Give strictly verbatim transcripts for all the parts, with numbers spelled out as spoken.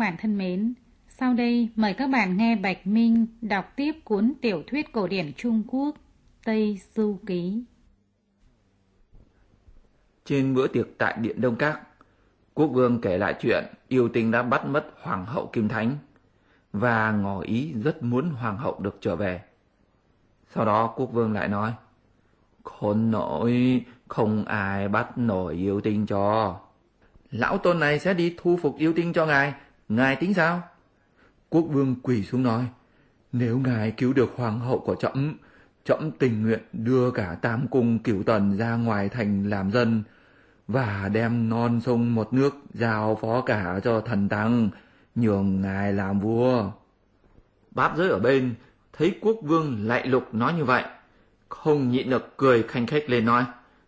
bạn thân mến, sau đây mời các bạn nghe Bạch Minh đọc tiếp cuốn tiểu thuyết cổ điển Trung Quốc Tây Du Ký. Trên bữa tiệc tại Điện Đông Các, Quốc Vương kể lại chuyện yêu tinh đã bắt mất Hoàng hậu Kim Thánh và ngỏ ý rất muốn Hoàng hậu được trở về. Sau đó Quốc Vương lại nói, khốn nỗi, không ai bắt nổi yêu tinh cho. Lão tôn này sẽ đi thu phục yêu tinh cho ngài, ngài tính sao? Quốc Vương quỳ xuống nói, nếu ngài cứu được Hoàng hậu của trẫm, trẫm tình nguyện đưa cả Tam Cung Cửu Tần ra ngoài thành làm dân và đem non sông một nước giao phó cả cho thần tăng, nhường ngài làm vua. Bát Giới ở bên thấy Quốc Vương lạy lục nói như vậy, không nhịn được cười khanh khách lên nói,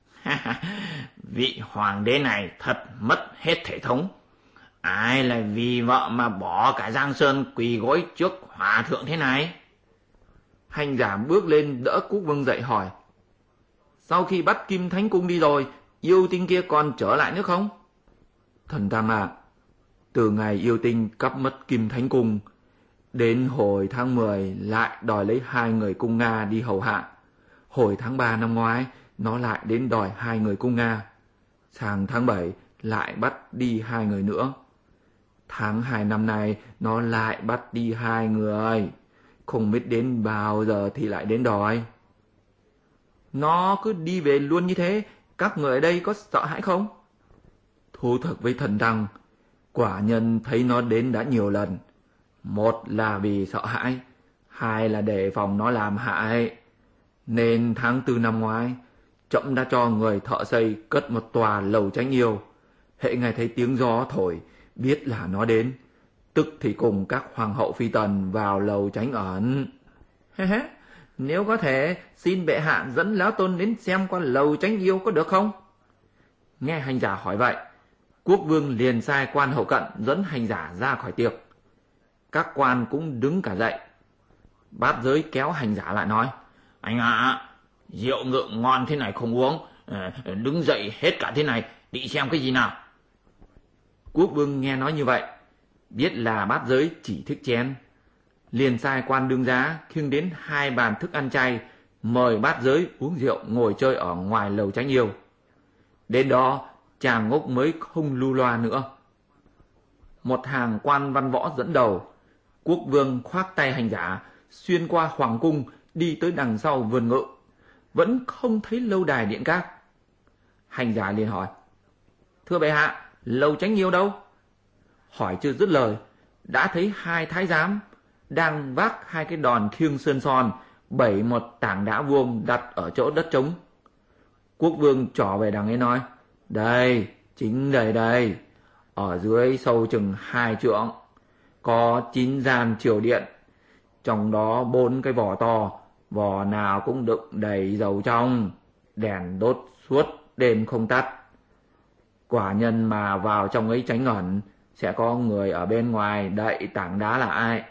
vị hoàng đế này thật mất hết thể thống. Ai lại vì vợ mà bỏ cả Giang Sơn quỳ gối trước hòa thượng thế này? Hành giả bước lên đỡ Quốc Vương dậy hỏi, sau khi bắt Kim Thánh Cung đi rồi, yêu tinh kia còn trở lại nữa không? Thần tăng à, từ ngày yêu tinh cắp mất Kim Thánh Cung, đến hồi tháng mười lại đòi lấy hai người cung Nga đi hầu hạ. Hồi tháng ba năm ngoái, nó lại đến đòi hai người cung Nga. Sang tháng bảy lại bắt đi hai người nữa. Tháng hai năm nay nó lại bắt đi hai người. Không biết đến bao giờ thì lại đến đòi. Nó cứ đi về luôn như thế, các người ở đây có sợ hãi không? Thú thực với thần tăng, quả nhân thấy nó đến đã nhiều lần. Một là vì sợ hãi, hai là để phòng nó làm hại. Nên tháng tư năm ngoái, trẫm đã cho người thợ xây cất một tòa lầu tránh yêu. Hễ nghe thấy tiếng gió thổi, biết là nó đến, tức thì cùng các hoàng hậu phi tần vào lầu tránh ẩn. Nếu có thể, xin bệ hạ dẫn lão tôn đến xem qua lầu tránh yêu có được không? Nghe hành giả hỏi vậy, Quốc Vương liền sai quan hậu cận dẫn hành giả ra khỏi tiệc. Các quan cũng đứng cả dậy. Bát Giới kéo hành giả lại nói, anh ạ, à, rượu ngự ngon thế này không uống, đứng dậy hết cả thế này, đi xem cái gì nào? Quốc Vương nghe nói như vậy, biết là Bát Giới chỉ thích chén, liền sai quan đương giá khiêng đến hai bàn thức ăn chay, mời Bát Giới uống rượu ngồi chơi ở ngoài lầu tránh yêu. Đến đó chàng Ngốc mới không lưu loa nữa. Một hàng quan văn võ dẫn đầu, Quốc Vương khoác tay hành giả xuyên qua hoàng cung đi tới đằng sau vườn ngự, vẫn không thấy lâu đài Điện Các. Hành giả liền hỏi, thưa bệ hạ, lầu tránh yêu đâu? Hỏi chưa dứt lời, đã thấy hai thái giám đang vác hai cái đòn khiêng sơn son, bẩy một tảng đá vuông đặt ở chỗ đất trống. Quốc Vương trỏ về đằng ấy nói, đây, chính đây đây, ở dưới sâu chừng hai trượng, có chín gian triều điện, trong đó bốn cái vò to, vò nào cũng đựng đầy dầu trong, đèn đốt suốt đêm không tắt. Quả nhân mà vào trong ấy tránh ẩn, sẽ có người ở bên ngoài đậy tảng đá là ai?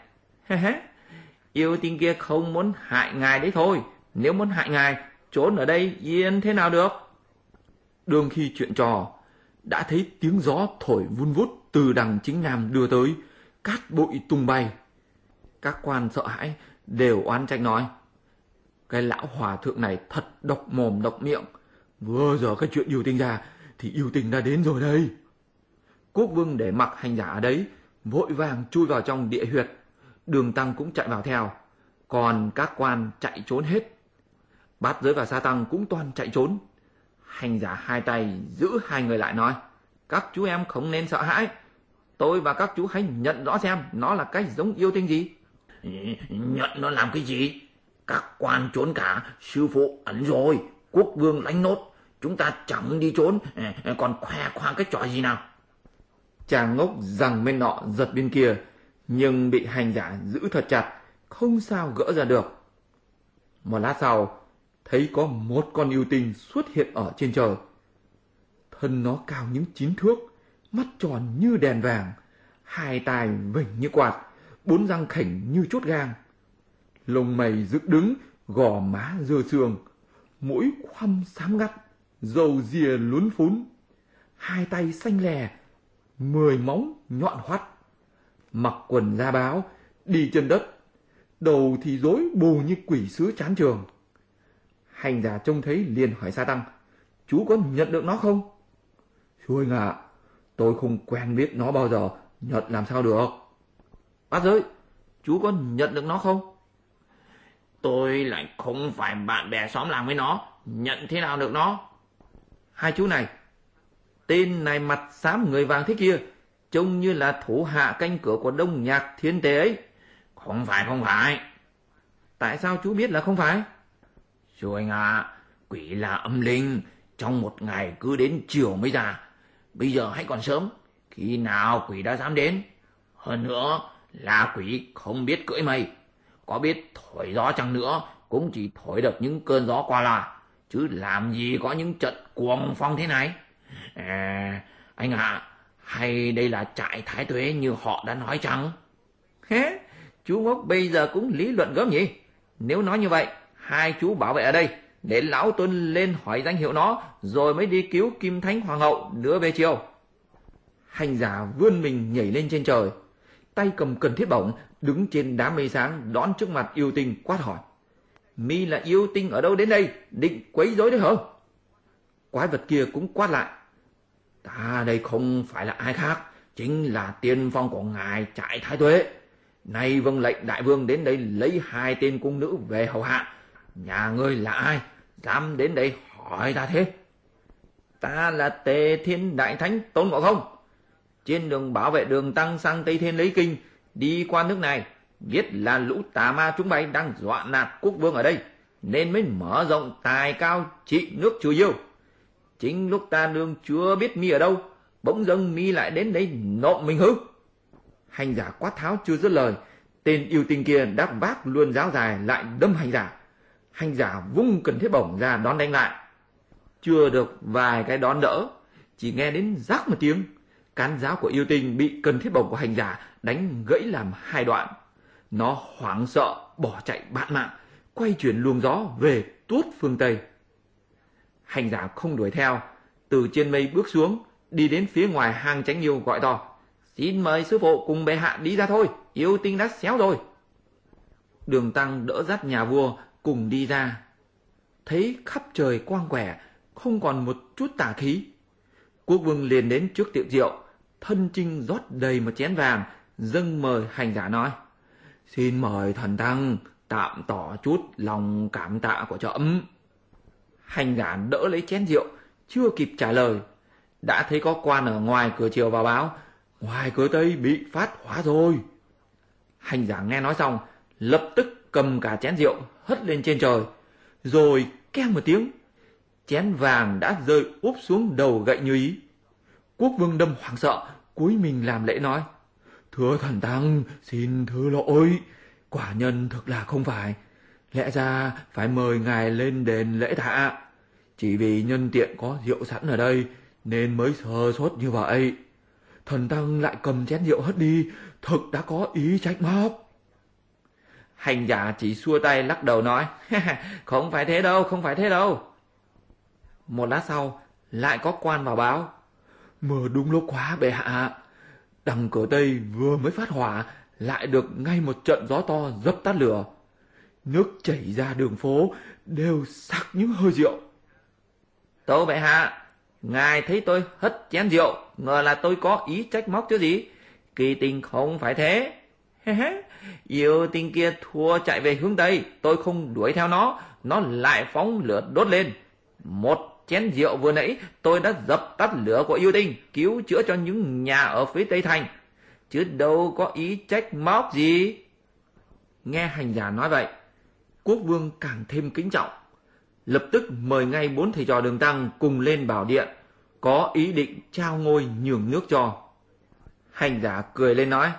Yêu tinh kia không muốn hại ngài đấy thôi, nếu muốn hại ngài, trốn ở đây yên thế nào được? Đương khi chuyện trò, đã thấy tiếng gió thổi vun vút từ đằng chính nam đưa tới, cát bụi tung bay. Các quan sợ hãi đều oán trách nói, cái lão hòa thượng này thật độc mồm độc miệng, vừa giờ cái chuyện yêu tinh ra thì yêu tinh đã đến rồi đây. Quốc Vương để mặc hành giả ở đấy, vội vàng chui vào trong địa huyệt. Đường tăng cũng chạy vào theo, còn các quan chạy trốn hết. Bát Giới và Sa Tăng cũng toàn chạy trốn. Hành giả hai tay giữ hai người lại nói, các chú em không nên sợ hãi, tôi và các chú hãy nhận rõ xem nó là cái giống yêu tinh gì. Nhận nó làm cái gì? Các quan trốn cả, sư phụ ẩn rồi, Quốc Vương lãnh nốt, chúng ta chẳng đi trốn, còn khoe khoang cái trò gì nào? Chàng Ngốc rằng bên nọ giật bên kia, nhưng bị hành giả giữ thật chặt, không sao gỡ ra được. Một lát sau, thấy có một con yêu tinh xuất hiện ở trên trời. Thân nó cao những chín thước, mắt tròn như đèn vàng, hai tai vểnh như quạt, bốn răng khểnh như chốt gang. Lông mày dựng đứng, gò má dơ sương, mũi khoăm xám ngắt, râu ria lún phún, hai tay xanh lè, mười móng nhọn hoắt. mặc quần da báo, đi chân đất, đầu thì rối bù như quỷ sứ chán trường. Hành giả trông thấy liền hỏi Sa Tăng: chú có nhận được nó không? Chú anh ạ, tôi không quen biết nó bao giờ, nhận làm sao được? Bát Giới, chú có nhận được nó không? Tôi lại không phải bạn bè xóm làng với nó, nhận thế nào được nó? Hai chú này, tên này mặt xám người vàng thế kia, trông như là thủ hạ canh cửa của Đông Nhạc Thiên Tề ấy. Không phải, không phải. Tại sao chú biết là không phải? Chú anh ạ, à, quỷ là âm linh, trong một ngày cứ đến chiều mới ra. Bây giờ hãy còn sớm, khi nào quỷ đã dám đến? Hơn nữa là quỷ không biết cưỡi mây, có biết thổi gió chăng nữa cũng chỉ thổi được những cơn gió qua là, chứ làm gì có những trận cuồng phong thế này. À, anh ạ, à, hay đây là trại Thái Tuế như họ đã nói chăng? Hế, chú ngốc bây giờ cũng lý luận gớm nhỉ? Nếu nói như vậy, hai chú bảo vệ ở đây, để lão Tôn lên hỏi danh hiệu nó, rồi mới đi cứu Kim Thánh Hoàng hậu nữa về chiều. Hành giả vươn mình nhảy lên trên trời, tay cầm cần thiết bổng, đứng trên đám mây sáng đón trước mặt yêu tinh quát hỏi: mi là yêu tinh ở đâu đến đây, định quấy rối đấy hả? Quái vật kia cũng quát lại: ta đây không phải là ai khác, chính là tiên phong của ngài trại Thái Tuế. Nay vâng lệnh đại vương đến đây lấy hai tên cung nữ về hầu hạ. Nhà ngươi là ai, dám đến đây hỏi ta thế? Ta là Tề Thiên Đại Thánh Tôn Ngộ Không. Trên đường bảo vệ đường tăng sang Tây Thiên lấy kinh, đi qua nước này, biết là lũ tà ma chúng bay đang dọa nạt quốc vương ở đây, nên mới mở rộng tài cao trị nước trừ yêu. Chính lúc ta đương chưa biết mi ở đâu, bỗng dưng mi lại đến đây nộm mình hư. Hành giả quát tháo chưa dứt lời, tên yêu tinh kia đã vác luôn giáo dài lại đâm hành giả. Hành giả vung cần thiết bổng ra đón đánh lại. Chưa được vài cái đón đỡ, chỉ nghe đến rắc một tiếng, cán giáo của yêu tinh bị cần thiết bổng của hành giả đánh gãy làm hai đoạn. Nó hoảng sợ bỏ chạy bạn mạng, quay chuyển luồng gió về tuốt phương Tây. Hành giả không đuổi theo, từ trên mây bước xuống, đi đến phía ngoài hang Chánh Yêu gọi to: xin mời sư phụ cùng bệ hạ đi ra thôi, yêu tinh đã xéo rồi. Đường tăng đỡ dắt nhà vua cùng đi ra, thấy khắp trời quang quẻ, không còn một chút tà khí. Quốc vương liền đến trước tiệc rượu, thân chinh rót đầy một chén vàng, dâng mời hành giả nói: xin mời thần tăng tạm tỏ chút lòng cảm tạ của trẫm. Hành giả đỡ lấy chén rượu, chưa kịp trả lời, đã thấy có quan ở ngoài cửa triều vào báo: ngoài cửa Tây bị phát hỏa rồi. Hành giả nghe nói xong, lập tức cầm cả chén rượu hất lên trên trời, rồi keng một tiếng, chén vàng đã rơi úp xuống đầu gậy như ý. Quốc vương đâm hoảng sợ, cúi mình làm lễ nói: thưa thần tăng, xin thứ lỗi, quả nhân thực là không phải, lẽ ra phải mời ngài lên đền lễ tạ, chỉ vì nhân tiện có rượu sẵn ở đây nên mới sơ sót như vậy. Thần tăng lại cầm chén rượu hất đi, thực đã có ý trách móc. Hành giả chỉ xua tay lắc đầu nói: không phải thế đâu, không phải thế đâu. Một lát sau, lại có quan vào báo: mưa đúng lúc quá bệ hạ, đằng cửa Tây vừa mới phát hỏa, lại được ngay một trận gió to dập tắt lửa. Nước chảy ra đường phố đều sặc những hơi rượu. Tâu bệ hạ, ngài thấy tôi hất chén rượu, ngờ là tôi có ý trách móc chứ gì? Kỳ tình không phải thế. Yêu tinh kia thua chạy về hướng Tây, tôi không đuổi theo nó, nó lại phóng lửa đốt lên. Một chén rượu vừa nãy tôi đã dập tắt lửa của yêu tinh, cứu chữa cho những nhà ở phía Tây Thành, chứ đâu có ý trách móc gì. Nghe hành giả nói vậy, quốc vương càng thêm kính trọng, lập tức mời ngay bốn thầy trò Đường Tăng cùng lên bảo điện, có ý định trao ngôi nhường nước cho. Hành giả cười lên nói: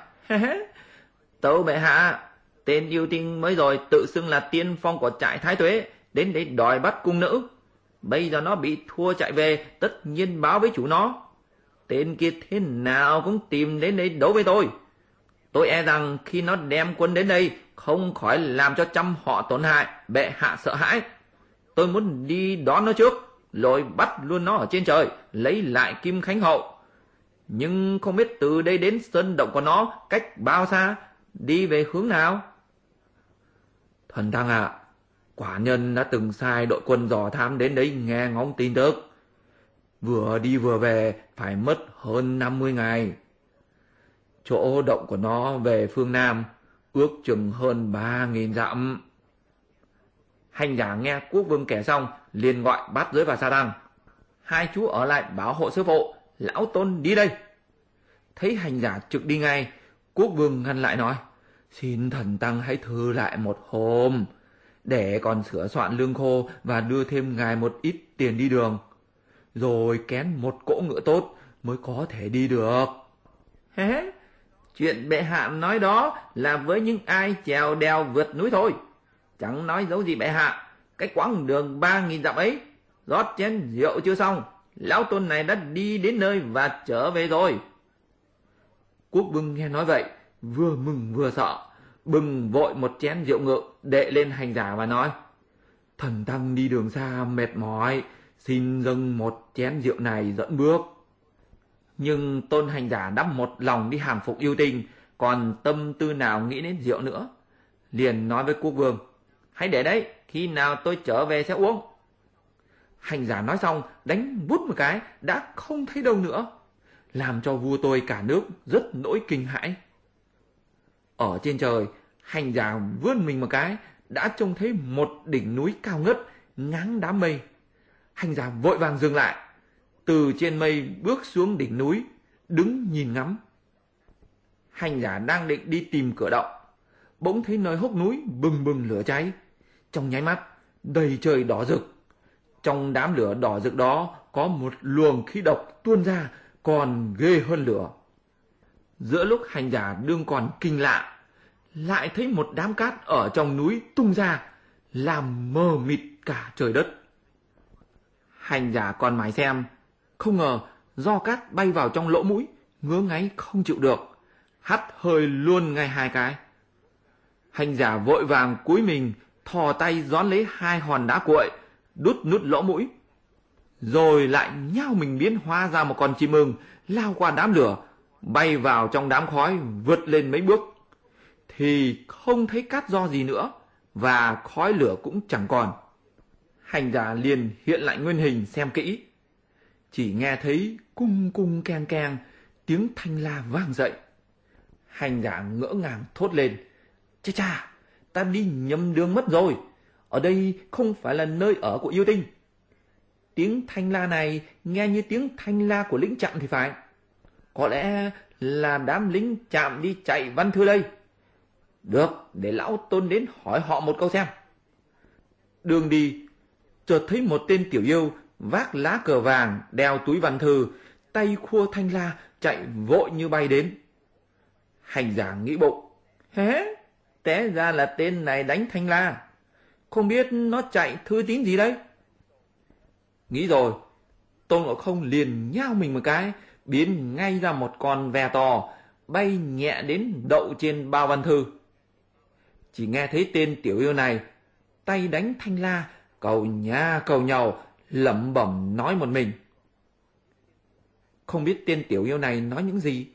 tâu bệ hạ, tên yêu tinh mới rồi tự xưng là tiên phong của trại Thái Tuế, đến để đòi bắt cung nữ. Bây giờ nó bị thua chạy về, tất nhiên báo với chủ nó. Tên kia thế nào cũng tìm đến đây đấu với tôi. Tôi e rằng khi nó đem quân đến đây, không khỏi làm cho trăm họ tổn hại, bệ hạ sợ hãi. Tôi muốn đi đón nó trước, rồi bắt luôn nó ở trên trời, lấy lại Kim Khánh hậu. nhưng không biết từ đây đến sơn động của nó cách bao xa, đi về hướng nào. Thần Tăng ạ, à, quả nhân đã từng sai đội quân dò thám đến đấy nghe ngóng tin tức. Vừa đi vừa về phải mất hơn năm mươi ngày. Chỗ động của nó về phương Nam ước chừng hơn ba nghìn dặm. Hành giả nghe Quốc Vương kể xong liền gọi Bát Giới và Sa Tăng. Hai chú ở lại bảo hộ sư phụ, lão tôn đi đây. Thấy hành giả trực đi ngay, Quốc Vương ngăn lại nói, xin thần Tăng hãy thư lại một hôm, để còn sửa soạn lương khô và đưa thêm ngài một ít tiền đi đường, rồi kén một cỗ ngựa tốt mới có thể đi được. Hế, chuyện bệ hạ nói đó là với những ai trèo đèo vượt núi thôi, chẳng nói dấu gì bệ hạ. Cái quãng đường ba nghìn dặm ấy, rót chén rượu chưa xong, lão tôn này đã đi đến nơi và trở về rồi. Quốc Vương nghe nói vậy, vừa mừng vừa sợ, bừng vội một chén rượu ngự đệ lên hành giả và nói, thần Tăng đi đường xa mệt mỏi, xin dâng một chén rượu này dẫn bước. Nhưng tôn hành giả đã một lòng đi hàng phục yêu tinh, còn tâm tư nào nghĩ đến rượu nữa. Liền nói với Quốc Vương, hãy để đấy, khi nào tôi trở về sẽ uống. Hành giả nói xong đánh vút một cái đã không thấy đâu nữa, làm cho vua tôi cả nước rất nỗi kinh hãi. Ở trên trời, hành giả vươn mình một cái đã trông thấy một đỉnh núi cao ngất ngáng đám mây. Hành giả vội vàng dừng lại, từ trên mây bước xuống đỉnh núi, đứng nhìn ngắm. Hành giả đang định đi tìm cửa động, bỗng thấy nơi hốc núi bừng bừng lửa cháy. Trong nháy mắt, đầy trời đỏ rực. Trong đám lửa đỏ rực đó có một luồng khí độc tuôn ra còn ghê hơn lửa. Giữa lúc hành giả đương còn kinh lạ, lại thấy một đám cát ở trong núi tung ra, làm mờ mịt cả trời đất. Hành giả còn mải xem, không ngờ do cát bay vào trong lỗ mũi, ngứa ngáy không chịu được, hắt hơi luôn ngay hai cái. Hành giả vội vàng cúi mình, thò tay gión lấy hai hòn đá cuội, đút nút lỗ mũi, rồi lại nhao mình biến hóa ra một con chim ưng, lao qua đám lửa, bay vào trong đám khói, vượt lên mấy bước, thì không thấy cát do gì nữa, và khói lửa cũng chẳng còn. Hành giả liền hiện lại nguyên hình xem kỹ, chỉ nghe thấy cung cung keng keng, tiếng thanh la vang dậy. Hành giả ngỡ ngàng thốt lên, chà chà, ta đi nhầm đường mất rồi, ở đây không phải là nơi ở của yêu tinh. Tiếng thanh la này nghe như tiếng thanh la của lính Trạm thì phải. Có lẽ là đám lính Trạm đi chạy văn thư đây. Được, để lão tôn đến hỏi họ một câu xem. Đường đi, chợt thấy một tên tiểu yêu vác lá cờ vàng, đeo túi văn thư, tay khua thanh la, chạy vội như bay đến. Hành giả nghĩ bụng, hé, té ra là tên này đánh thanh la, không biết nó chạy thư tín gì đấy. Nghĩ rồi, Tôn Ngộ Không liền nhao mình một cái, biến ngay ra một con ve to, bay nhẹ đến đậu trên bao văn thư. Chỉ nghe thấy tên tiểu yêu này tay đánh thanh la, cầu nha cầu nhàu, lẩm bẩm nói một mình. Không biết tên tiểu yêu này nói những gì,